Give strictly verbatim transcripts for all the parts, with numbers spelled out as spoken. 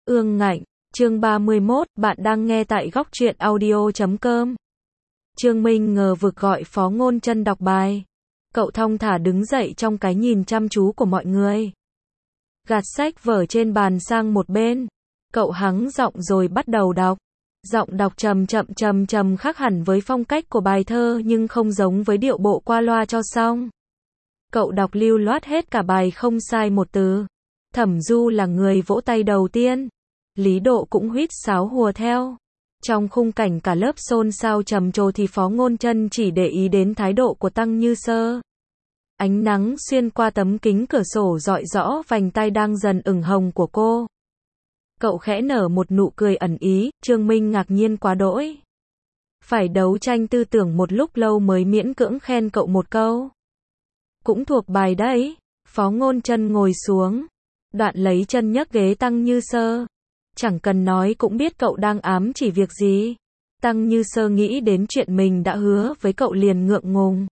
Ương Ngạnh, chương ba mươi mốt, bạn đang nghe tại góc truyện audio chấm com. Trương Minh ngờ vực gọi Phó Ngôn Chân đọc bài. Cậu thong thả đứng dậy trong cái nhìn chăm chú của mọi người. Gạt sách vở trên bàn sang một bên. Cậu hắng giọng rồi bắt đầu đọc. Giọng đọc trầm chậm trầm trầm khác hẳn với phong cách của bài thơ nhưng không giống với điệu bộ qua loa cho xong. Cậu đọc lưu loát hết cả bài không sai một từ. Thẩm Du là người vỗ tay đầu tiên. Lý Độ cũng huýt sáo hùa theo. Trong khung cảnh cả lớp xôn xao trầm trồ thì Phó Ngôn Chân chỉ để ý đến thái độ của Tăng Như Sơ. Ánh nắng xuyên qua tấm kính cửa sổ rọi rõ vành tai đang dần ửng hồng của cô. Cậu khẽ nở một nụ cười ẩn ý, Trương Minh ngạc nhiên quá đỗi. Phải đấu tranh tư tưởng một lúc lâu mới miễn cưỡng khen cậu một câu. Cũng thuộc bài đấy. Phó Ngôn Chân ngồi xuống. Đoạn lấy chân nhấc ghế Tăng Như Sơ. Chẳng cần nói cũng biết cậu đang ám chỉ việc gì. Tăng Như Sơ nghĩ đến chuyện mình đã hứa với cậu liền ngượng ngùng.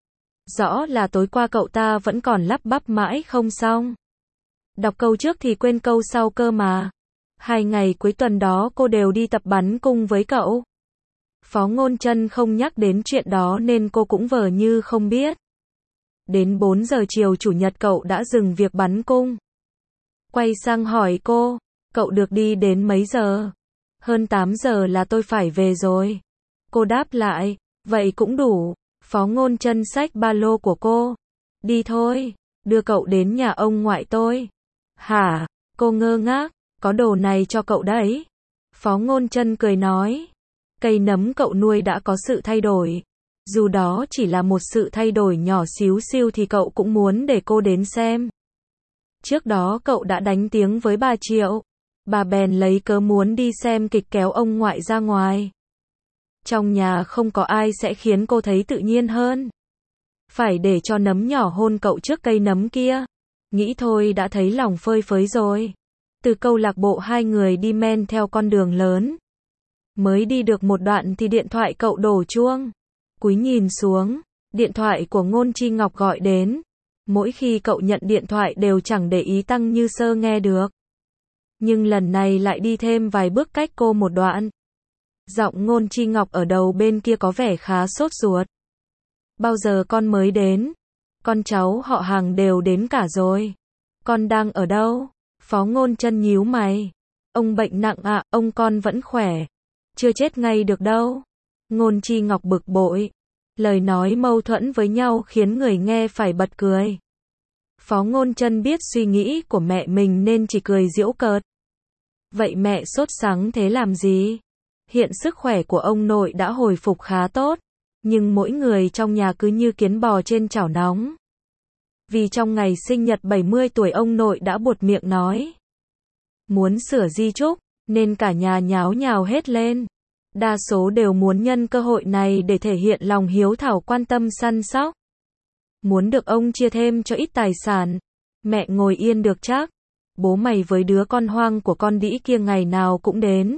Rõ là tối qua cậu ta vẫn còn lắp bắp mãi không xong. Đọc câu trước thì quên câu sau cơ mà. Hai ngày cuối tuần đó cô đều đi tập bắn cung với cậu. Phó Ngôn Chân không nhắc đến chuyện đó nên cô cũng vờ như không biết. Đến bốn giờ chiều chủ nhật cậu đã dừng việc bắn cung. Quay sang hỏi cô, cậu được đi đến mấy giờ? Hơn tám giờ là tôi phải về rồi. Cô đáp lại, vậy cũng đủ. Phó Ngôn Chân xách ba lô của cô. Đi thôi, đưa cậu đến nhà ông ngoại tôi. Hả? Cô ngơ ngác, có đồ này cho cậu đấy. Phó Ngôn Chân cười nói, cây nấm cậu nuôi đã có sự thay đổi. Dù đó chỉ là một sự thay đổi nhỏ xíu xiu thì cậu cũng muốn để cô đến xem. Trước đó cậu đã đánh tiếng với bà Triệu. Bà bèn lấy cớ muốn đi xem kịch kéo ông ngoại ra ngoài. Trong nhà không có ai sẽ khiến cô thấy tự nhiên hơn. Phải để cho nấm nhỏ hôn cậu trước cây nấm kia. Nghĩ thôi đã thấy lòng phơi phới rồi. Từ câu lạc bộ hai người đi men theo con đường lớn. Mới đi được một đoạn thì điện thoại cậu đổ chuông. Cúi nhìn xuống, điện thoại của Ngôn Chi Ngọc gọi đến. Mỗi khi cậu nhận điện thoại đều chẳng để ý Tăng Như Sơ nghe được. Nhưng lần này lại đi thêm vài bước cách cô một đoạn. Giọng Ngôn Chi Ngọc ở đầu bên kia có vẻ khá sốt ruột. Bao giờ con mới đến? Con cháu họ hàng đều đến cả rồi. Con đang ở đâu? Phó Ngôn Chân nhíu mày. Ông bệnh nặng ạ, à, ông con vẫn khỏe. Chưa chết ngay được đâu. Ngôn Chi Ngọc bực bội. Lời nói mâu thuẫn với nhau khiến người nghe phải bật cười. Phó Ngôn Chân biết suy nghĩ của mẹ mình nên chỉ cười giễu cợt. Vậy mẹ sốt sắng thế làm gì? Hiện sức khỏe của ông nội đã hồi phục khá tốt. Nhưng mỗi người trong nhà cứ như kiến bò trên chảo nóng. Vì trong ngày sinh nhật bảy mươi tuổi ông nội đã buột miệng nói. Muốn sửa di chúc, nên cả nhà nháo nhào hết lên. Đa số đều muốn nhân cơ hội này để thể hiện lòng hiếu thảo quan tâm săn sóc. Muốn được ông chia thêm cho ít tài sản. Mẹ ngồi yên được chắc. Bố mày với đứa con hoang của con đĩ kia ngày nào cũng đến.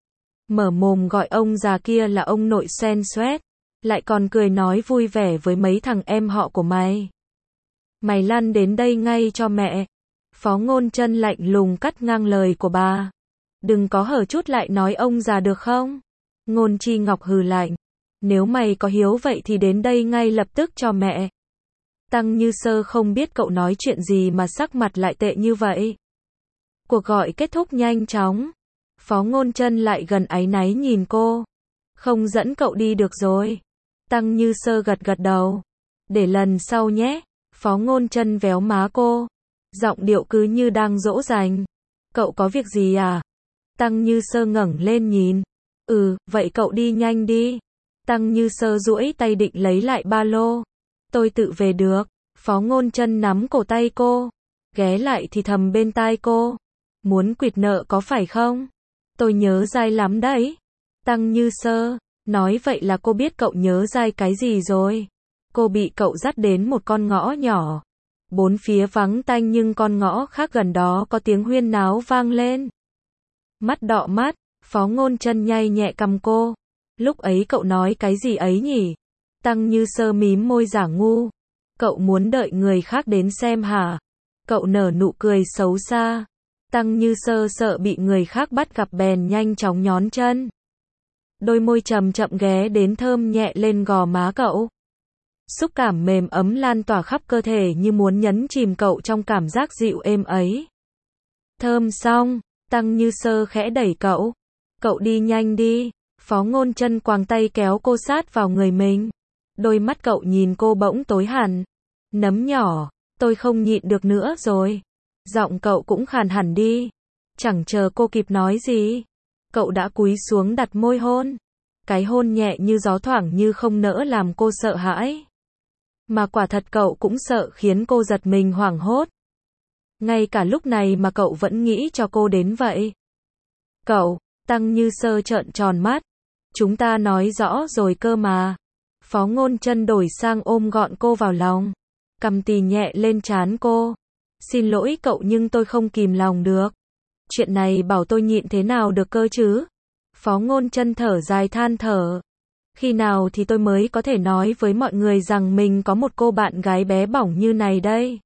Mở mồm gọi ông già kia là ông nội xoen xoét. Lại còn cười nói vui vẻ với mấy thằng em họ của mày. Mày lăn đến đây ngay cho mẹ. Phó Ngôn Chân lạnh lùng cắt ngang lời của bà. Đừng có hở chút lại nói ông già được không? Ngôn Chi Ngọc hừ lạnh. Nếu mày có hiếu vậy thì đến đây ngay lập tức cho mẹ. Tăng Như Sơ không biết cậu nói chuyện gì mà sắc mặt lại tệ như vậy. Cuộc gọi kết thúc nhanh chóng. Phó Ngôn Chân lại gần áy náy nhìn cô. Không dẫn cậu đi được rồi. Tăng Như Sơ gật gật đầu. Để lần sau nhé. Phó Ngôn Chân véo má cô. Giọng điệu cứ như đang dỗ dành. Cậu có việc gì à? Tăng Như Sơ ngẩng lên nhìn. Ừ, vậy cậu đi nhanh đi. Tăng Như Sơ duỗi tay định lấy lại ba lô. Tôi tự về được. Phó Ngôn Chân nắm cổ tay cô. Ghé lại thì thầm bên tai cô. Muốn quỵt nợ có phải không? Tôi nhớ dai lắm đấy. Tăng Như Sơ. Nói vậy là cô biết cậu nhớ dai cái gì rồi. Cô bị cậu dắt đến một con ngõ nhỏ. Bốn phía vắng tanh nhưng con ngõ khác gần đó có tiếng huyên náo vang lên. Mắt đọ mắt. Phó Ngôn Chân nhay nhẹ cằm cô. Lúc ấy cậu nói cái gì ấy nhỉ? Tăng Như Sơ mím môi giả ngu. Cậu muốn đợi người khác đến xem hả? Cậu nở nụ cười xấu xa. Tăng Như Sơ sợ bị người khác bắt gặp bèn nhanh chóng nhón chân. Đôi môi chậm chậm ghé đến thơm nhẹ lên gò má cậu. Xúc cảm mềm ấm lan tỏa khắp cơ thể như muốn nhấn chìm cậu trong cảm giác dịu êm ấy. Thơm xong, Tăng Như Sơ khẽ đẩy cậu. Cậu đi nhanh đi. Phó Ngôn Chân quàng tay kéo cô sát vào người mình. Đôi mắt cậu nhìn cô bỗng tối hẳn. Nấm nhỏ, tôi không nhịn được nữa rồi. Giọng cậu cũng khàn hẳn đi. Chẳng chờ cô kịp nói gì, cậu đã cúi xuống đặt môi hôn. Cái hôn nhẹ như gió thoảng như không nỡ làm cô sợ hãi. Mà quả thật cậu cũng sợ khiến cô giật mình hoảng hốt. Ngay cả lúc này mà cậu vẫn nghĩ cho cô đến vậy. Cậu, Tăng Như Sơ trợn tròn mắt. Chúng ta nói rõ rồi cơ mà. Phó Ngôn Chân đổi sang ôm gọn cô vào lòng. Cầm tì nhẹ lên trán cô. Xin lỗi cậu nhưng tôi không kìm lòng được. Chuyện này bảo tôi nhịn thế nào được cơ chứ? Phó Ngôn Chân thở dài than thở. Khi nào thì tôi mới có thể nói với mọi người rằng mình có một cô bạn gái bé bỏng như này đây?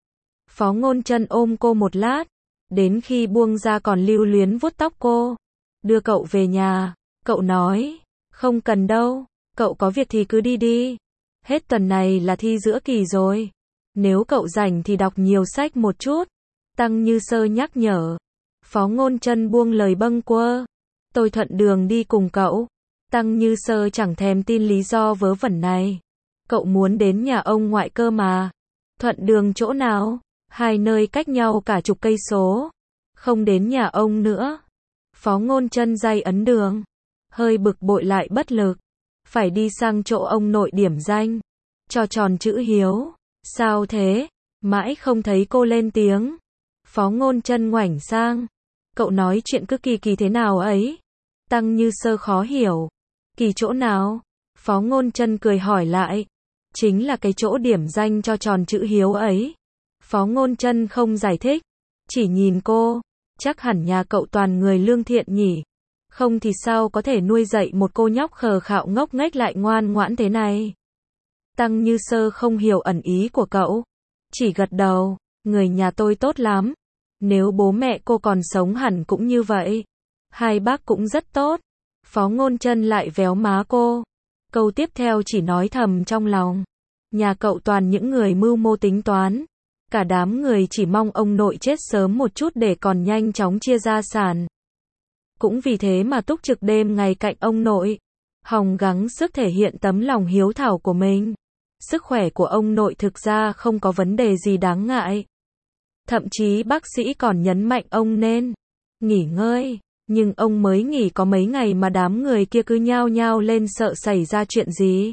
Phó Ngôn Chân ôm cô một lát. Đến khi buông ra còn lưu luyến vuốt tóc cô. Đưa cậu về nhà. Cậu nói. Không cần đâu. Cậu có việc thì cứ đi đi. Hết tuần này là thi giữa kỳ rồi. Nếu cậu rảnh thì đọc nhiều sách một chút. Tăng Như Sơ nhắc nhở. Phó Ngôn Chân buông lời bâng quơ. Tôi thuận đường đi cùng cậu. Tăng Như Sơ chẳng thèm tin lý do vớ vẩn này. Cậu muốn đến nhà ông ngoại cơ mà. Thuận đường chỗ nào? Hai nơi cách nhau cả chục cây số. Không đến nhà ông nữa. Phó Ngôn Chân day ấn đường. Hơi bực bội lại bất lực. Phải đi sang chỗ ông nội điểm danh. Cho tròn chữ hiếu. Sao thế? Mãi không thấy cô lên tiếng. Phó Ngôn Chân ngoảnh sang. Cậu nói chuyện cứ kỳ kỳ thế nào ấy? Tăng Như Sơ khó hiểu. Kỳ chỗ nào? Phó Ngôn Chân cười hỏi lại. Chính là cái chỗ điểm danh cho tròn chữ hiếu ấy. Phó Ngôn Chân không giải thích. Chỉ nhìn cô. Chắc hẳn nhà cậu toàn người lương thiện nhỉ. Không thì sao có thể nuôi dạy một cô nhóc khờ khạo ngốc nghếch lại ngoan ngoãn thế này. Tăng Như Sơ không hiểu ẩn ý của cậu. Chỉ gật đầu. Người nhà tôi tốt lắm. Nếu bố mẹ cô còn sống hẳn cũng như vậy. Hai bác cũng rất tốt. Phó Ngôn Chân lại véo má cô. Câu tiếp theo chỉ nói thầm trong lòng. Nhà cậu toàn những người mưu mô tính toán. Cả đám người chỉ mong ông nội chết sớm một chút để còn nhanh chóng chia gia sản. Cũng vì thế mà túc trực đêm ngày cạnh ông nội. Hòng gắng sức thể hiện tấm lòng hiếu thảo của mình. Sức khỏe của ông nội thực ra không có vấn đề gì đáng ngại. Thậm chí bác sĩ còn nhấn mạnh ông nên nghỉ ngơi. Nhưng ông mới nghỉ có mấy ngày mà đám người kia cứ nhao nhao lên sợ xảy ra chuyện gì.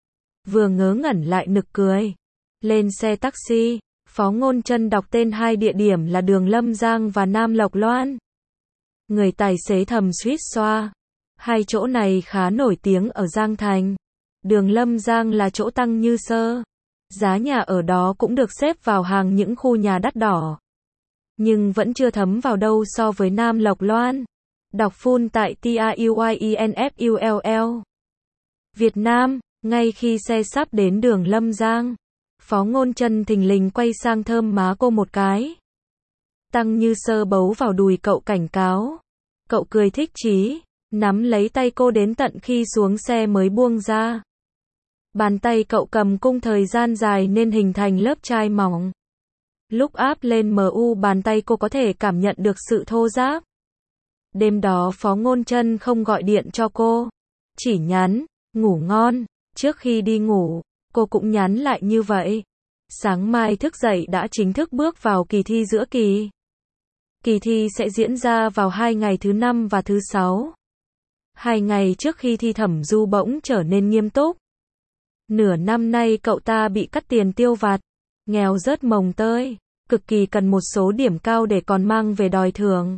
Vừa ngớ ngẩn lại nực cười. Lên xe taxi, Phó Ngôn Chân đọc tên hai địa điểm là đường Lâm Giang và Nam Lộc Loan. Người tài xế thầm suýt xoa. Hai chỗ này khá nổi tiếng ở Giang Thành. Đường Lâm Giang là chỗ Tăng Như Sơ. Giá nhà ở đó cũng được xếp vào hàng những khu nhà đắt đỏ. Nhưng vẫn chưa thấm vào đâu so với Nam Lộc Loan. Đọc full tại T A U Y E N F U L L. Việt Nam, ngay khi xe sắp đến đường Lâm Giang, Phó Ngôn Chân thình lình quay sang thơm má cô một cái. Tăng Như Sơ bấu vào đùi cậu cảnh cáo. Cậu cười thích chí, nắm lấy tay cô đến tận khi xuống xe mới buông ra. Bàn tay cậu cầm cung thời gian dài nên hình thành lớp chai mỏng. Lúc áp lên mu bàn tay cô có thể cảm nhận được sự thô ráp. Đêm đó Phó Ngôn Chân không gọi điện cho cô. Chỉ nhắn, ngủ ngon. Trước khi đi ngủ, cô cũng nhắn lại như vậy. Sáng mai thức dậy đã chính thức bước vào kỳ thi giữa kỳ. Kỳ thi sẽ diễn ra vào hai ngày thứ năm và thứ sáu. Hai ngày trước khi thi Thẩm Du bỗng trở nên nghiêm túc. Nửa năm nay cậu ta bị cắt tiền tiêu vặt, nghèo rớt mồng tơi, cực kỳ cần một số điểm cao để còn mang về đòi thưởng.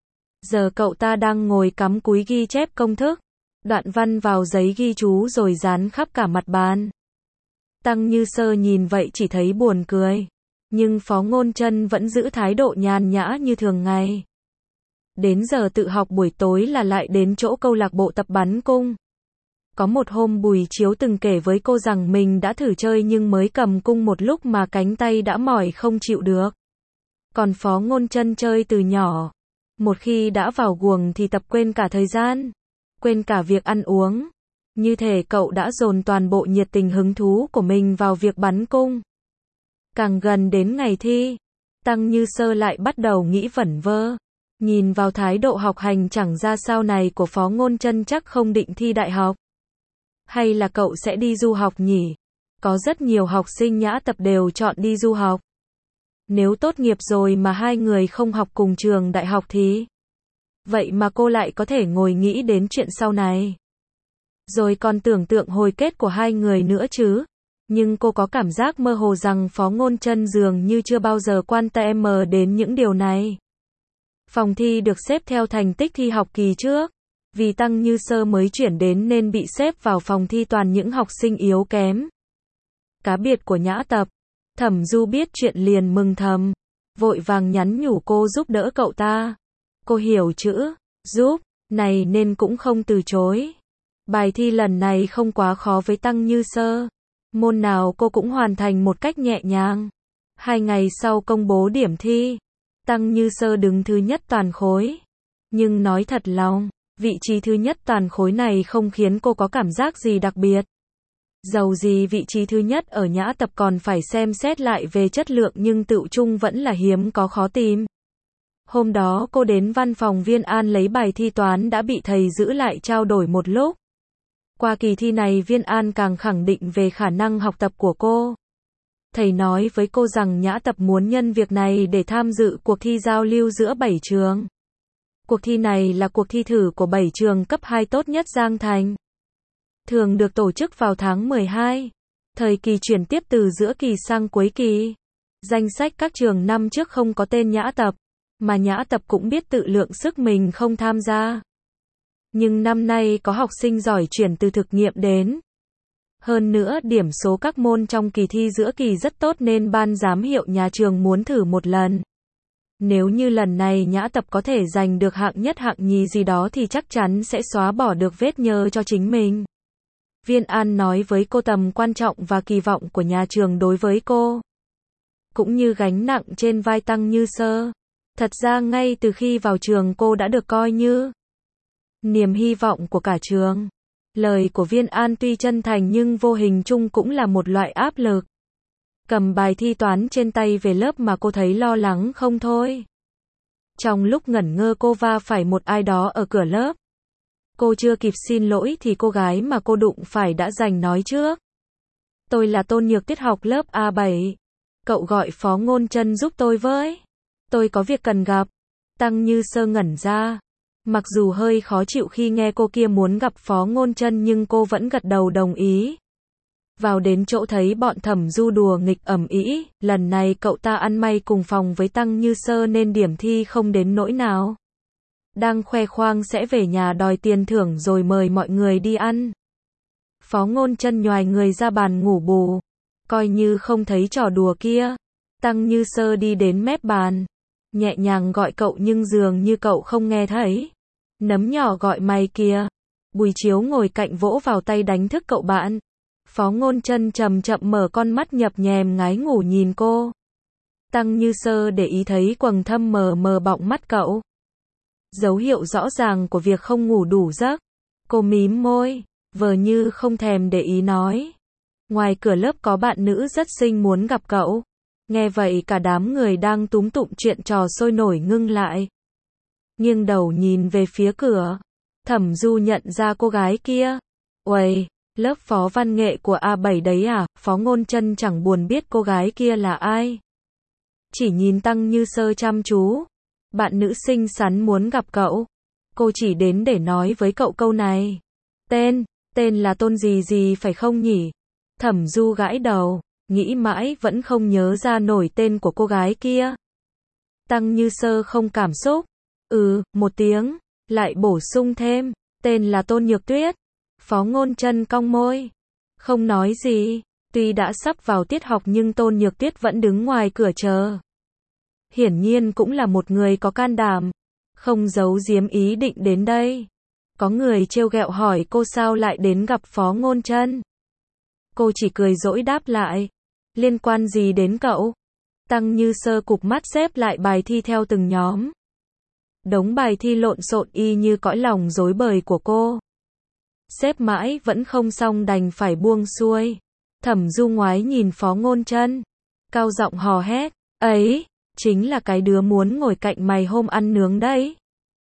Giờ cậu ta đang ngồi cắm cúi ghi chép công thức, đoạn văn vào giấy ghi chú rồi dán khắp cả mặt bàn. Tăng Như Sơ nhìn vậy chỉ thấy buồn cười, nhưng Phó Ngôn Chân vẫn giữ thái độ nhàn nhã như thường ngày. Đến giờ tự học buổi tối là lại đến chỗ câu lạc bộ tập bắn cung. Có một hôm Bùi Chiếu từng kể với cô rằng mình đã thử chơi nhưng mới cầm cung một lúc mà cánh tay đã mỏi không chịu được. Còn Phó Ngôn Chân chơi từ nhỏ. Một khi đã vào guồng thì tập quên cả thời gian, quên cả việc ăn uống. Như thể cậu đã dồn toàn bộ nhiệt tình hứng thú của mình vào việc bắn cung. Càng gần đến ngày thi, Tăng Như Sơ lại bắt đầu nghĩ vẩn vơ. Nhìn vào thái độ học hành chẳng ra sao này của Phó Ngôn Chân chắc không định thi đại học. Hay là cậu sẽ đi du học nhỉ? Có rất nhiều học sinh Nhã Tập đều chọn đi du học. Nếu tốt nghiệp rồi mà hai người không học cùng trường đại học thì... Vậy mà cô lại có thể ngồi nghĩ đến chuyện sau này. Rồi còn tưởng tượng hồi kết của hai người nữa chứ. Nhưng cô có cảm giác mơ hồ rằng Phó Ngôn Chân dường như chưa bao giờ quan tâm đến những điều này. Phòng thi được xếp theo thành tích thi học kỳ trước. Vì Tăng Như Sơ mới chuyển đến nên bị xếp vào phòng thi toàn những học sinh yếu kém. Cá biệt của Nhã Tập. Thẩm Du biết chuyện liền mừng thầm. Vội vàng nhắn nhủ cô giúp đỡ cậu ta. Cô hiểu chữ giúp này nên cũng không từ chối. Bài thi lần này không quá khó với Tăng Như Sơ. Môn nào cô cũng hoàn thành một cách nhẹ nhàng. Hai ngày sau công bố điểm thi, Tăng Như Sơ đứng thứ nhất toàn khối. Nhưng nói thật lòng, vị trí thứ nhất toàn khối này không khiến cô có cảm giác gì đặc biệt. Dầu gì vị trí thứ nhất ở Nhã Tập còn phải xem xét lại về chất lượng nhưng tựu chung vẫn là hiếm có khó tìm. Hôm đó cô đến văn phòng Viên An lấy bài thi toán đã bị thầy giữ lại trao đổi một lúc. Qua kỳ thi này Viên An càng khẳng định về khả năng học tập của cô. Thầy nói với cô rằng Nhã Tập muốn nhân việc này để tham dự cuộc thi giao lưu giữa bảy trường. Cuộc thi này là cuộc thi thử của bảy trường cấp hai tốt nhất Giang Thành. Thường được tổ chức vào tháng mười hai. Thời kỳ chuyển tiếp từ giữa kỳ sang cuối kỳ. Danh sách các trường năm trước không có tên Nhã Tập, mà Nhã Tập cũng biết tự lượng sức mình không tham gia. Nhưng năm nay có học sinh giỏi chuyển từ thực nghiệm đến. Hơn nữa điểm số các môn trong kỳ thi giữa kỳ rất tốt nên ban giám hiệu nhà trường muốn thử một lần. Nếu như lần này Nhã Tập có thể giành được hạng nhất hạng nhì gì đó thì chắc chắn sẽ xóa bỏ được vết nhơ cho chính mình. Viên An nói với cô tầm quan trọng và kỳ vọng của nhà trường đối với cô. Cũng như gánh nặng trên vai Tăng Như Sơ. Thật ra ngay từ khi vào trường cô đã được coi như niềm hy vọng của cả trường. Lời của Viên An tuy chân thành nhưng vô hình chung cũng là một loại áp lực. Cầm bài thi toán trên tay về lớp mà cô thấy lo lắng không thôi. Trong lúc ngẩn ngơ cô va phải một ai đó ở cửa lớp. Cô chưa kịp xin lỗi thì cô gái mà cô đụng phải đã giành nói trước. Tôi là Tôn Nhược Tuyết học lớp A bảy. Cậu gọi Phó Ngôn Chân giúp tôi với. Tôi có việc cần gặp. Tăng Như Sơ ngẩn ra. Mặc dù hơi khó chịu khi nghe cô kia muốn gặp Phó Ngôn Chân nhưng cô vẫn gật đầu đồng ý. Vào đến chỗ thấy bọn Thẩm Du đùa nghịch ầm ĩ, lần này cậu ta ăn may cùng phòng với Tăng Như Sơ nên điểm thi không đến nỗi nào. Đang khoe khoang sẽ về nhà đòi tiền thưởng rồi mời mọi người đi ăn. Phó Ngôn Chân nhoài người ra bàn ngủ bù, coi như không thấy trò đùa kia. Tăng Như Sơ đi đến mép bàn, nhẹ nhàng gọi cậu nhưng dường như cậu không nghe thấy. Nấm nhỏ gọi mày kìa. Bùi Chiếu ngồi cạnh vỗ vào tay đánh thức cậu bạn. Phó Ngôn Chân chậm chậm mở con mắt nhập nhèm ngái ngủ nhìn cô. Tăng Như Sơ để ý thấy quầng thâm mờ mờ bọng mắt cậu. Dấu hiệu rõ ràng của việc không ngủ đủ giấc. Cô mím môi, vờ như không thèm để ý nói. Ngoài cửa lớp có bạn nữ rất xinh muốn gặp cậu. Nghe vậy cả đám người đang túm tụm chuyện trò sôi nổi ngưng lại. Nghiêng đầu nhìn về phía cửa. Thẩm Du nhận ra cô gái kia. Uầy, lớp phó văn nghệ của A bảy đấy à? Phó Ngôn Chân chẳng buồn biết cô gái kia là ai. Chỉ nhìn Tăng Như Sơ chăm chú. Bạn nữ xinh xắn muốn gặp cậu. Cô chỉ đến để nói với cậu câu này. Tên, tên là Tôn gì gì phải không nhỉ? Thẩm Du gãi đầu, nghĩ mãi vẫn không nhớ ra nổi tên của cô gái kia. Tăng Như Sơ không cảm xúc. Ừ, một tiếng, lại bổ sung thêm, tên là Tôn Nhược Tuyết. Phó Ngôn Chân cong môi, không nói gì. Tuy đã sắp vào tiết học nhưng Tôn Nhược Tuyết vẫn đứng ngoài cửa chờ. Hiển nhiên cũng là một người có can đảm, không giấu giếm ý định đến đây. Có người trêu ghẹo hỏi cô sao lại đến gặp Phó Ngôn Chân. Cô chỉ cười dỗi đáp lại, liên quan gì đến cậu? Tăng Như Sơ cụp mắt xếp lại bài thi theo từng nhóm. Đống bài thi lộn xộn y như cõi lòng rối bời của cô. Xếp mãi vẫn không xong đành phải buông xuôi. Thẩm Du ngoái nhìn Phó Ngôn Chân, cao giọng hò hét, ấy, chính là cái đứa muốn ngồi cạnh mày hôm ăn nướng đấy.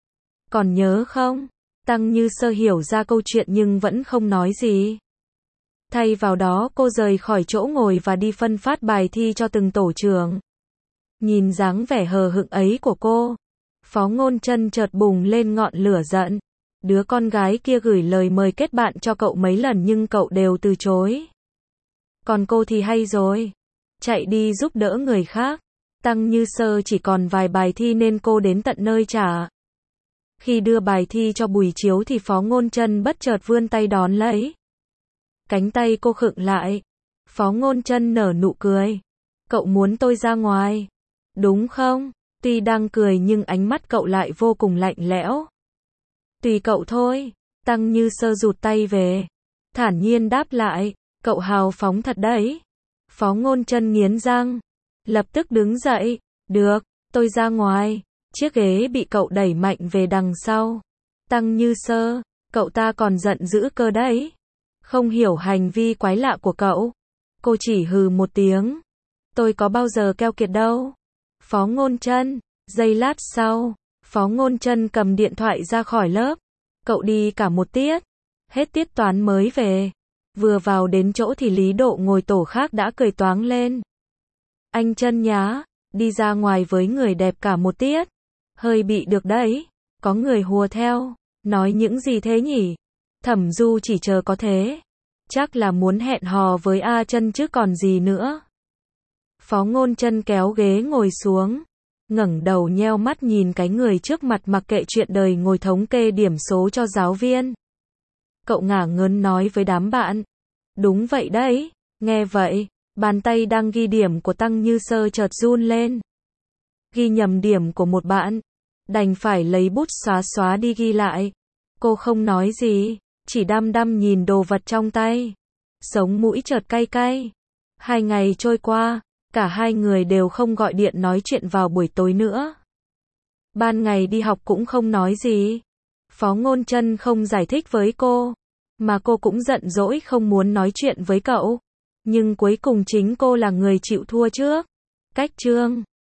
Còn nhớ không? Tăng Như Sơ hiểu ra câu chuyện nhưng vẫn không nói gì. Thay vào đó cô rời khỏi chỗ ngồi và đi phân phát bài thi cho từng tổ trưởng. Nhìn dáng vẻ hờ hững ấy của cô, Phó Ngôn Chân chợt bùng lên ngọn lửa giận. Đứa con gái kia gửi lời mời kết bạn cho cậu mấy lần nhưng cậu đều từ chối. Còn cô thì hay rồi, chạy đi giúp đỡ người khác. Tăng Như Sơ chỉ còn vài bài thi nên cô đến tận nơi trả. Khi đưa bài thi cho Bùi Chiếu thì Phó Ngôn Chân bất chợt vươn tay đón lấy. Cánh tay cô khựng lại. Phó Ngôn Chân nở nụ cười. Cậu muốn tôi ra ngoài, đúng không? Tuy đang cười nhưng ánh mắt cậu lại vô cùng lạnh lẽo. Tùy cậu thôi. Tăng Như Sơ rụt tay về, thản nhiên đáp lại, cậu hào phóng thật đấy. Phó Ngôn Chân nghiến răng, lập tức đứng dậy, được, tôi ra ngoài. Chiếc ghế bị cậu đẩy mạnh về đằng sau. Tăng Như Sơ, cậu ta còn giận dữ cơ đấy. Không hiểu hành vi quái lạ của cậu. Cô chỉ hừ một tiếng. Tôi có bao giờ keo kiệt đâu. Phó Ngôn Chân, giây lát sau, Phó Ngôn Chân cầm điện thoại ra khỏi lớp. Cậu đi cả một tiết, hết tiết toán mới về. Vừa vào đến chỗ thì Lý Độ ngồi tổ khác đã cười toáng lên. Anh Chân nhá, đi ra ngoài với người đẹp cả một tiết. Hơi bị được đấy, có người hùa theo, nói những gì thế nhỉ? Thẩm Du chỉ chờ có thế. Chắc là muốn hẹn hò với A Chân chứ còn gì nữa. Phó Ngôn Chân kéo ghế ngồi xuống, ngẩng đầu nheo mắt nhìn cái người trước mặt mặc kệ chuyện đời ngồi thống kê điểm số cho giáo viên. Cậu ngả ngớn nói với đám bạn. Đúng vậy đấy. Nghe vậy, bàn tay đang ghi điểm của Tăng Như Sơ chợt run lên. Ghi nhầm điểm của một bạn, đành phải lấy bút xóa xóa đi ghi lại. Cô không nói gì, chỉ đăm đăm nhìn đồ vật trong tay. Sống mũi chợt cay cay. Hai ngày trôi qua, cả hai người đều không gọi điện nói chuyện vào buổi tối nữa. Ban ngày đi học cũng không nói gì. Phó Ngôn Chân không giải thích với cô, mà cô cũng giận dỗi không muốn nói chuyện với cậu. Nhưng cuối cùng chính cô là người chịu thua trước. Cách chương